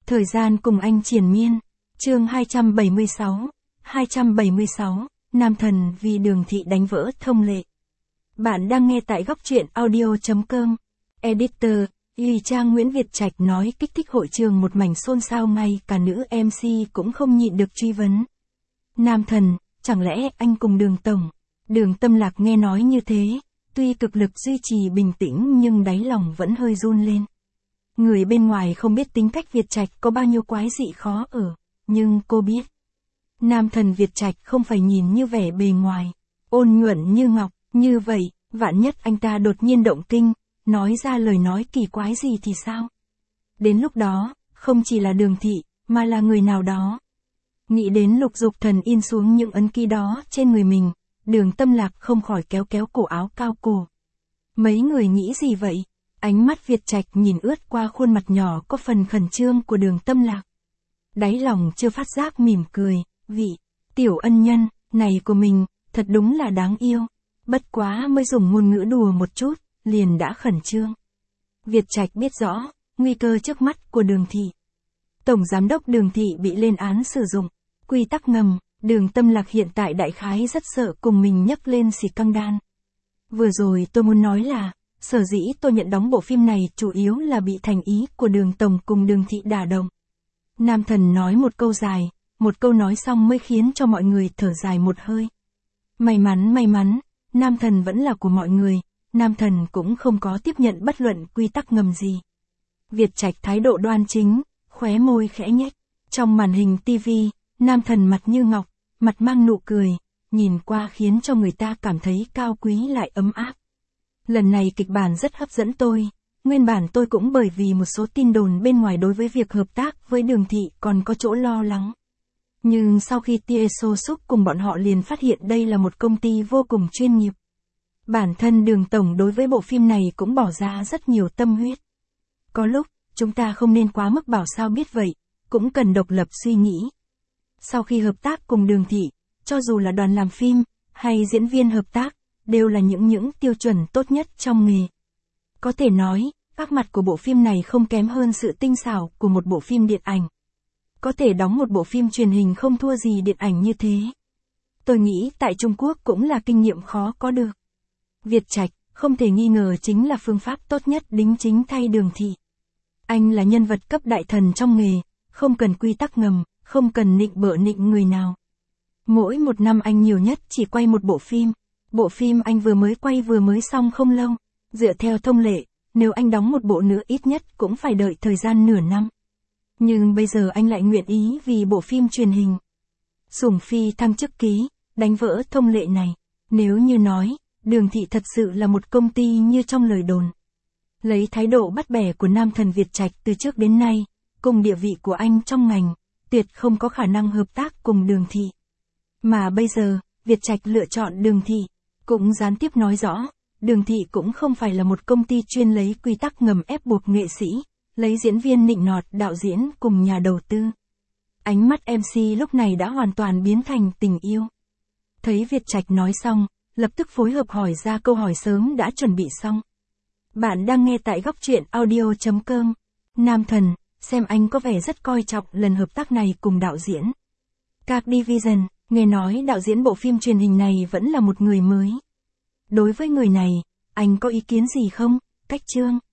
Thời gian cùng anh triền miên. Chương 276, Nam thần vì Đường Thị đánh vỡ thông lệ. Bạn đang nghe tại góc truyện audio.com. Editor, Uy Trang Nguyễn Việt Trạch nói kích thích hội trường một mảnh xôn xao, ngay cả nữ MC cũng không nhịn được truy vấn. Nam thần, chẳng lẽ anh cùng Đường tổng? Đường Tâm Lạc nghe nói như thế, tuy cực lực duy trì bình tĩnh nhưng đáy lòng vẫn hơi run lên. Người bên ngoài không biết tính cách Việt Trạch có bao nhiêu quái dị khó ở, nhưng cô biết. Nam thần Việt Trạch không phải nhìn như vẻ bề ngoài, ôn nhuận như ngọc, như vậy, vạn nhất anh ta đột nhiên động kinh, nói ra lời nói kỳ quái gì thì sao? Đến lúc đó, không chỉ là Đường Thị, mà là người nào đó. Nghĩ đến Lục Dục Thần in xuống những ấn ký đó trên người mình, Đường Tâm Lạc không khỏi kéo kéo cổ áo cao cổ. Mấy người nghĩ gì vậy? Ánh mắt Việt Trạch nhìn ướt qua khuôn mặt nhỏ có phần khẩn trương của Đường Tâm Lạc. Đáy lòng chưa phát giác mỉm cười, vị tiểu ân nhân này của mình, thật đúng là đáng yêu. Bất quá mới dùng ngôn ngữ đùa một chút, liền đã khẩn trương. Việt Trạch biết rõ, nguy cơ trước mắt của Đường Thị. Tổng Giám đốc Đường Thị bị lên án sử dụng quy tắc ngầm, Đường Tâm Lạc hiện tại đại khái rất sợ cùng mình nhấc lên xì căng đan. Vừa rồi tôi muốn nói là, sở dĩ tôi nhận đóng bộ phim này chủ yếu là bị thành ý của Đường tổng cùng Đường Thị đả động. Nam thần nói một câu dài, một câu nói xong mới khiến cho mọi người thở dài một hơi. May mắn, Nam thần vẫn là của mọi người, Nam thần cũng không có tiếp nhận bất luận quy tắc ngầm gì. Việt Trạch thái độ đoan chính, khóe môi khẽ nhếch. Trong màn hình TV, Nam thần mặt như ngọc, mặt mang nụ cười, nhìn qua khiến cho người ta cảm thấy cao quý lại ấm áp. Lần này kịch bản rất hấp dẫn tôi, nguyên bản tôi cũng bởi vì một số tin đồn bên ngoài đối với việc hợp tác với Đường Thị còn có chỗ lo lắng. Nhưng sau khi tia xô xúc cùng bọn họ liền phát hiện đây là một công ty vô cùng chuyên nghiệp. Bản thân Đường tổng đối với bộ phim này cũng bỏ ra rất nhiều tâm huyết. Có lúc, chúng ta không nên quá mức bảo sao biết vậy, cũng cần độc lập suy nghĩ. Sau khi hợp tác cùng Đường Thị, cho dù là đoàn làm phim, hay diễn viên hợp tác, đều là những tiêu chuẩn tốt nhất trong nghề. Có thể nói, các mặt của bộ phim này không kém hơn sự tinh xảo của một bộ phim điện ảnh. Có thể đóng một bộ phim truyền hình không thua gì điện ảnh như thế. Tôi nghĩ tại Trung Quốc cũng là kinh nghiệm khó có được. Việt Trạch, không thể nghi ngờ chính là phương pháp tốt nhất đính chính thay Đường Thị. Anh là nhân vật cấp đại thần trong nghề, không cần quy tắc ngầm, không cần nịnh bợ nịnh người nào. Mỗi một năm anh nhiều nhất chỉ quay một bộ phim. Bộ phim anh vừa mới xong không lâu. Dựa theo thông lệ, nếu anh đóng một bộ nữa ít nhất cũng phải đợi thời gian nửa năm. Nhưng bây giờ anh lại nguyện ý vì bộ phim truyền hình. Sủng phi thăng chức ký, đánh vỡ thông lệ này. Nếu như nói, Đường Thị thật sự là một công ty như trong lời đồn. Lấy thái độ bắt bẻ của Nam thần Việt Trạch từ trước đến nay, cùng địa vị của anh trong ngành, tuyệt không có khả năng hợp tác cùng Đường Thị. Mà bây giờ, Việt Trạch lựa chọn Đường Thị, cũng gián tiếp nói rõ, Đường Thị cũng không phải là một công ty chuyên lấy quy tắc ngầm ép buộc nghệ sĩ, lấy diễn viên nịnh nọt đạo diễn cùng nhà đầu tư. Ánh mắt MC lúc này đã hoàn toàn biến thành tình yêu. Thấy Việt Trạch nói xong, lập tức phối hợp hỏi ra câu hỏi sớm đã chuẩn bị xong. Bạn đang nghe tại góc truyện audio.com. Nam thần, xem anh có vẻ rất coi trọng lần hợp tác này cùng đạo diễn Các Division, nghe nói đạo diễn bộ phim truyền hình này vẫn là một người mới. Đối với người này, anh có ý kiến gì không? Cách chương